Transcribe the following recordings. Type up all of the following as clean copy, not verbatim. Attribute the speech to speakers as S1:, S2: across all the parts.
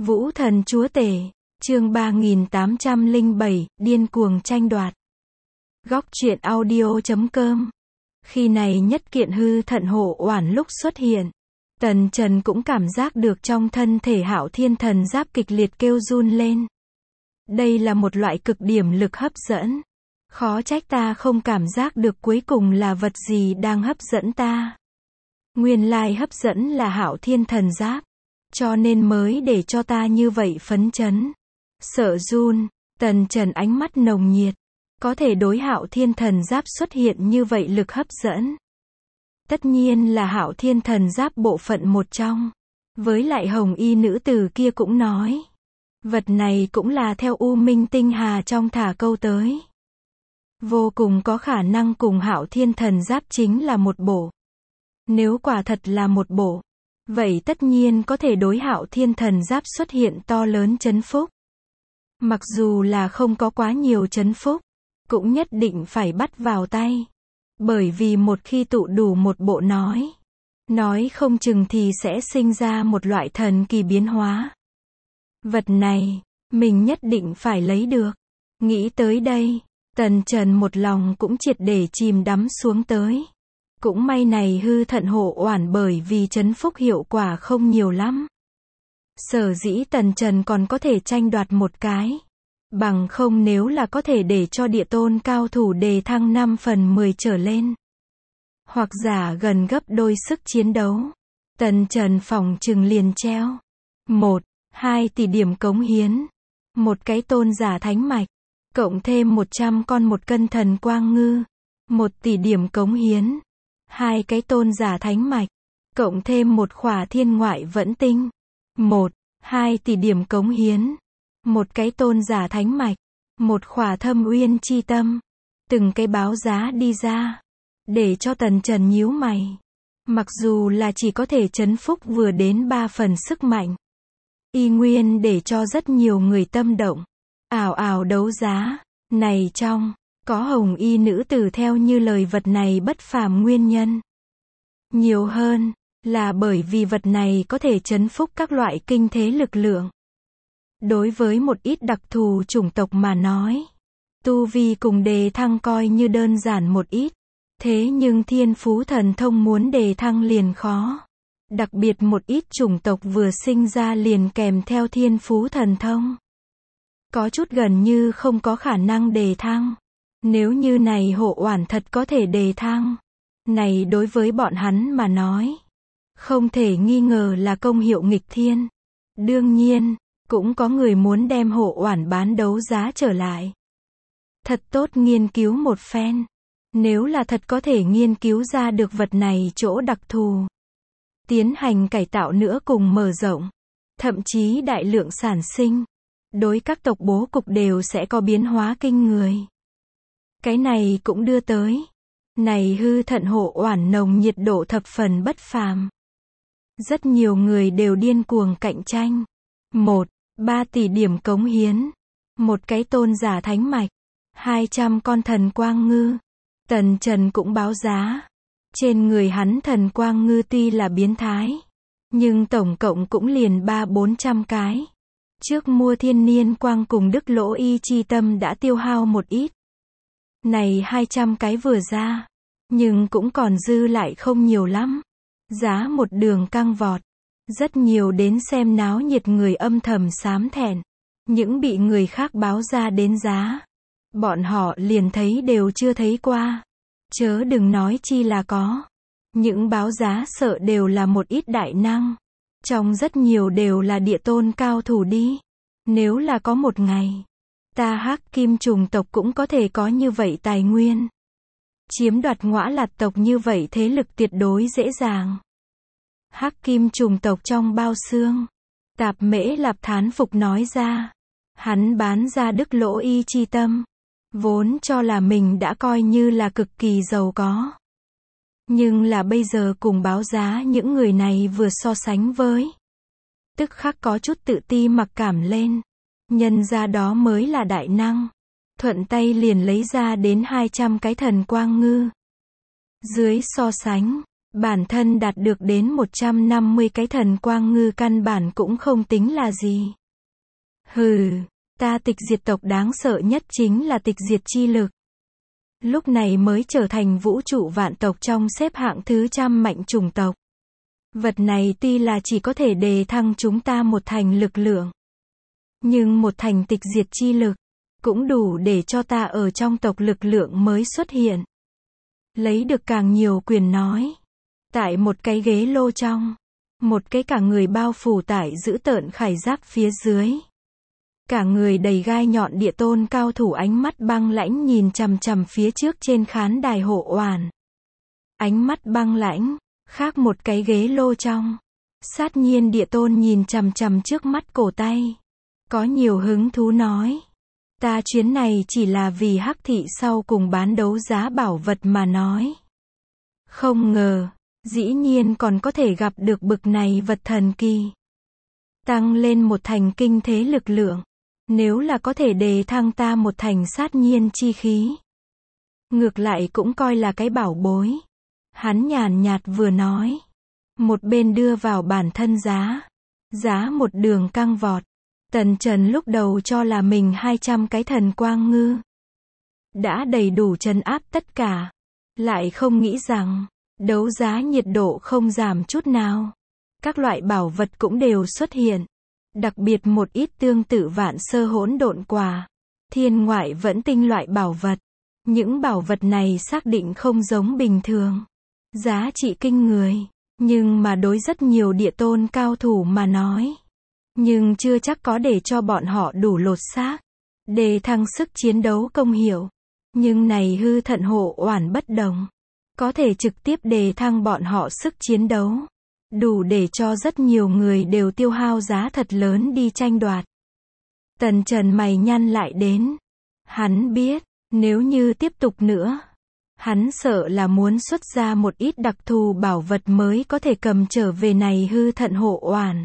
S1: Vũ thần chúa tể, chương 3807, điên cuồng tranh đoạt. Góc truyện audio.com. Khi này nhất kiện hư thận hộ oản lúc xuất hiện, Tần Trần cũng cảm giác được trong thân thể Hạo Thiên Thần Giáp kịch liệt kêu run lên. Đây là một loại cực điểm lực hấp dẫn. Khó trách ta không cảm giác được cuối cùng là vật gì đang hấp dẫn ta. Nguyên lai hấp dẫn là Hạo Thiên Thần Giáp, cho nên mới để cho ta như vậy phấn chấn. Sợ run, Tần Trần ánh mắt nồng nhiệt, có thể đối Hạo Thiên Thần Giáp xuất hiện như vậy lực hấp dẫn. Tất nhiên là Hạo Thiên Thần Giáp bộ phận một trong. Với lại hồng y nữ tử kia cũng nói, vật này cũng là theo U Minh Tinh Hà trong thả câu tới. Vô cùng có khả năng cùng Hạo Thiên Thần Giáp chính là một bộ. Nếu quả thật là một bộ, vậy tất nhiên có thể đối Hạo Thiên Thần Giáp xuất hiện to lớn chấn phúc. Mặc dù là không có quá nhiều chấn phúc, cũng nhất định phải bắt vào tay. Bởi vì một khi tụ đủ một bộ nói không chừng thì sẽ sinh ra một loại thần kỳ biến hóa. Vật này, mình nhất định phải lấy được. Nghĩ tới đây, Tần Trần một lòng cũng triệt để chìm đắm xuống tới. Cũng may này hư thận hộ oản bởi vì chấn phúc hiệu quả không nhiều lắm. Sở dĩ Tần Trần còn có thể tranh đoạt một cái. Bằng không nếu là có thể để cho địa tôn cao thủ đề thăng 5 phần 10 trở lên. Hoặc giả gần gấp đôi sức chiến đấu. Tần Trần phòng trừng liền treo. 1-2 tỷ điểm cống hiến. Một cái tôn giả thánh mạch. Cộng thêm 100 con một cân thần quang ngư. 1 tỷ điểm cống hiến. 2 cái tôn giả thánh mạch. Cộng thêm một khỏa thiên ngoại vẫn tinh. 1-2 tỷ điểm cống hiến. Một cái tôn giả thánh mạch. Một khỏa thâm uyên chi tâm. Từng cái báo giá đi ra. Để cho Tần Trần nhíu mày. Mặc dù là chỉ có thể chấn phúc vừa đến 3 phần sức mạnh. Y nguyên để cho rất nhiều người tâm động. Ảo ảo đấu giá. Này trong, có hồng y nữ tử theo như lời vật này bất phàm nguyên nhân. Nhiều hơn, là bởi vì vật này có thể chấn phúc các loại kinh thế lực lượng. Đối với một ít đặc thù chủng tộc mà nói, tu vi cùng đề thăng coi như đơn giản một ít. Thế nhưng thiên phú thần thông muốn đề thăng liền khó. Đặc biệt một ít chủng tộc vừa sinh ra liền kèm theo thiên phú thần thông. Có chút gần như không có khả năng đề thăng. Nếu như này hộ oản thật có thể đề thăng. Này đối với bọn hắn mà nói, không thể nghi ngờ là công hiệu nghịch thiên. Đương nhiên, cũng có người muốn đem hộ oản bán đấu giá trở lại. Thật tốt nghiên cứu một phen. Nếu là thật có thể nghiên cứu ra được vật này chỗ đặc thù. Tiến hành cải tạo nữa cùng mở rộng. Thậm chí đại lượng sản sinh. Đối các tộc bố cục đều sẽ có biến hóa kinh người. Cái này cũng đưa tới. Này hư thận hộ oản nồng nhiệt độ thập phần bất phàm. Rất nhiều người đều điên cuồng cạnh tranh. 1-3 tỷ điểm cống hiến. Một cái tôn giả thánh mạch. 200 con thần quang ngư. Tần Trần cũng báo giá. Trên người hắn thần quang ngư tuy là biến thái. Nhưng tổng cộng cũng liền 300-400 cái. Trước mua thiên niên quang cùng đức lỗ y chi tâm đã tiêu hao một ít. Này 200 cái vừa ra. Nhưng cũng còn dư lại không nhiều lắm. Giá một đường căng vọt. Rất nhiều đến xem náo nhiệt người âm thầm xám thẹn. Những bị người khác báo ra đến giá. Bọn họ liền thấy đều chưa thấy qua. Chớ đừng nói chi là có. Những báo giá sợ đều là một ít đại năng. Trong rất nhiều đều là địa tôn cao thủ đi. Nếu là có một ngày, ta Hắc Kim chủng tộc cũng có thể có như vậy tài nguyên. Chiếm đoạt Ngõa Lạt tộc như vậy thế lực tuyệt đối dễ dàng. Hắc Kim chủng tộc trong bao xương. Tạp Mễ Lạp thán phục nói ra. Hắn bán ra đức lỗ y chi tâm. Vốn cho là mình đã coi như là cực kỳ giàu có. Nhưng là bây giờ cùng báo giá những người này vừa so sánh với. Tức khắc có chút tự ti mặc cảm lên. Nhân ra đó mới là đại năng. Thuận tay liền lấy ra đến 200 cái thần quang ngư. Dưới so sánh, Bản thân đạt được đến 150 cái thần quang ngư căn bản cũng không tính là gì. Hừ, ta tịch diệt tộc đáng sợ nhất chính là tịch diệt chi lực. Lúc này mới trở thành vũ trụ vạn tộc trong xếp hạng thứ 100 mạnh chủng tộc. Vật này tuy là chỉ có thể đề thăng chúng ta một thành lực lượng, nhưng một thành tịch diệt chi lực cũng đủ để cho ta ở trong tộc lực lượng mới xuất hiện. Lấy được càng nhiều quyền nói. Tại một cái ghế lô trong, một cái cả người bao phủ tại dữ tợn khải giáp phía dưới. Cả người đầy gai nhọn địa tôn cao thủ ánh mắt băng lãnh nhìn chằm chằm phía trước trên khán đài hộ oản. Ánh mắt băng lãnh, khác một cái ghế lô trong. Sát nhiên địa tôn nhìn chằm chằm trước mắt cổ tay. Có nhiều hứng thú nói. Ta chuyến này chỉ là vì Hắc thị sau cùng bán đấu giá bảo vật mà nói. Không ngờ, dĩ nhiên còn có thể gặp được bực này vật thần kỳ. Tăng lên một thành kinh thế lực lượng. Nếu là có thể đề thăng ta một thành sát nhiên chi khí. Ngược lại cũng coi là cái bảo bối. Hắn nhàn nhạt vừa nói. Một bên đưa vào bản thân giá. Giá một đường căng vọt. Tần Trần lúc đầu cho là mình 200 cái thần quang ngư đã đầy đủ trấn áp tất cả. Lại không nghĩ rằng, đấu giá nhiệt độ không giảm chút nào. Các loại bảo vật cũng đều xuất hiện. Đặc biệt một ít tương tự vạn sơ hỗn độn quả, thiên ngoại vẫn tinh loại bảo vật. Những bảo vật này xác định không giống bình thường. Giá trị kinh người. Nhưng mà đối rất nhiều địa tôn cao thủ mà nói. Nhưng chưa chắc có để cho bọn họ đủ lột xác. Đề thăng sức chiến đấu công hiệu. Nhưng này hư thận hộ oản bất đồng. Có thể trực tiếp đề thăng bọn họ sức chiến đấu. Đủ để cho rất nhiều người đều tiêu hao giá thật lớn đi tranh đoạt. Tần Trần mày nhăn lại đến. Hắn biết, nếu như tiếp tục nữa, hắn sợ là muốn xuất ra một ít đặc thù bảo vật mới có thể cầm trở về này hư thận hộ oản.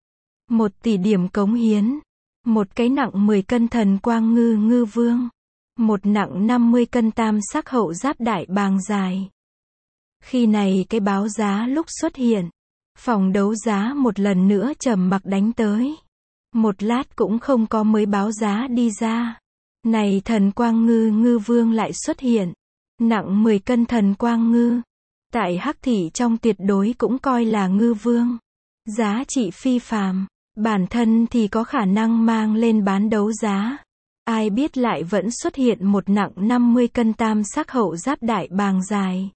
S1: 1 tỷ điểm cống hiến. Một cái nặng 10 cân thần quang ngư ngư vương. Một nặng 50 cân tam sắc hậu giáp đại bàng dài. Khi này cái báo giá lúc xuất hiện. Phòng đấu giá một lần nữa trầm mặc đánh tới. Một lát cũng không có mới báo giá đi ra. Này thần quang ngư ngư vương lại xuất hiện. Nặng 10 cân thần quang ngư. Tại Hắc thị trong tuyệt đối cũng coi là ngư vương. Giá trị phi phàm. Bản thân thì có khả năng mang lên bán đấu giá. Ai biết lại vẫn xuất hiện một nặng 50 cân tam sắc hậu giáp đại bàng dài.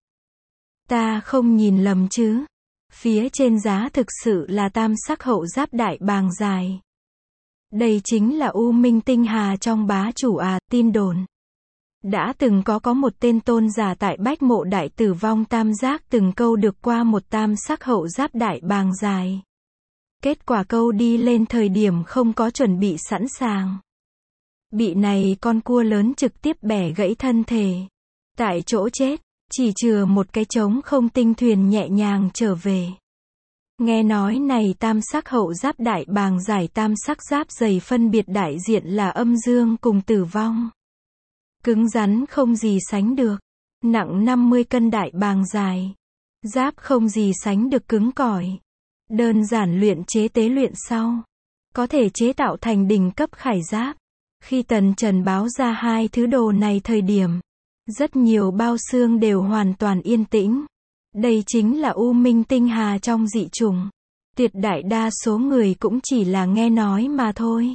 S1: Ta không nhìn lầm chứ. Phía trên giá thực sự là tam sắc hậu giáp đại bàng dài. Đây chính là U Minh Tinh Hà trong bá chủ à, tin đồn. Đã từng có một tên tôn giả tại Bách Mộ Đại Tử Vong tam giác từng câu được qua một tam sắc hậu giáp đại bàng dài. Kết quả câu đi lên thời điểm không có chuẩn bị sẵn sàng. Bị này con cua lớn trực tiếp bẻ gãy thân thể. Tại chỗ chết. Chỉ chừa một cái trống không tinh thuyền nhẹ nhàng trở về. Nghe nói này tam sắc hậu giáp đại bàng giải tam sắc giáp dày phân biệt đại diện là âm dương cùng tử vong. Cứng rắn không gì sánh được. Nặng 50 cân đại bàng dài. Giáp không gì sánh được cứng cỏi. Đơn giản luyện chế tế luyện sau. Có thể chế tạo thành đỉnh cấp khải giáp. Khi Tần Trần báo ra hai thứ đồ này thời điểm. Rất nhiều bao xương đều hoàn toàn yên tĩnh. Đây chính là U Minh Tinh Hà trong dị chủng. Tuyệt đại đa số người cũng chỉ là nghe nói mà thôi.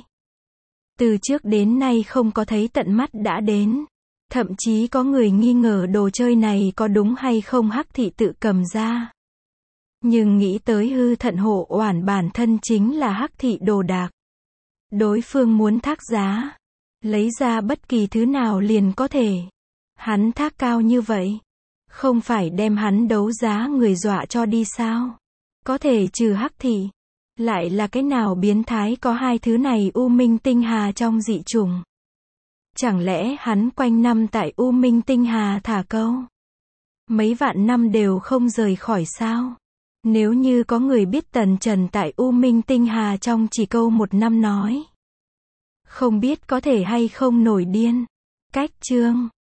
S1: Từ trước đến nay không có thấy tận mắt đã đến. Thậm chí có người nghi ngờ đồ chơi này có đúng hay không Hắc thị tự cầm ra. Nhưng nghĩ tới hư thận hộ oản bản thân chính là Hắc thị đồ đạc. Đối phương muốn thác giá. Lấy ra bất kỳ thứ nào liền có thể. Hắn thác cao như vậy. Không phải đem hắn đấu giá người dọa cho đi sao? Có thể trừ Hắc thị. Lại là cái nào biến thái có hai thứ này U Minh Tinh Hà trong dị chủng? Chẳng lẽ hắn quanh năm tại U Minh Tinh Hà thả câu? Mấy vạn năm đều không rời khỏi sao? Nếu như có người biết Tần Trần tại U Minh Tinh Hà trong chỉ câu 1 năm nói. Không biết có thể hay không nổi điên. Cách chương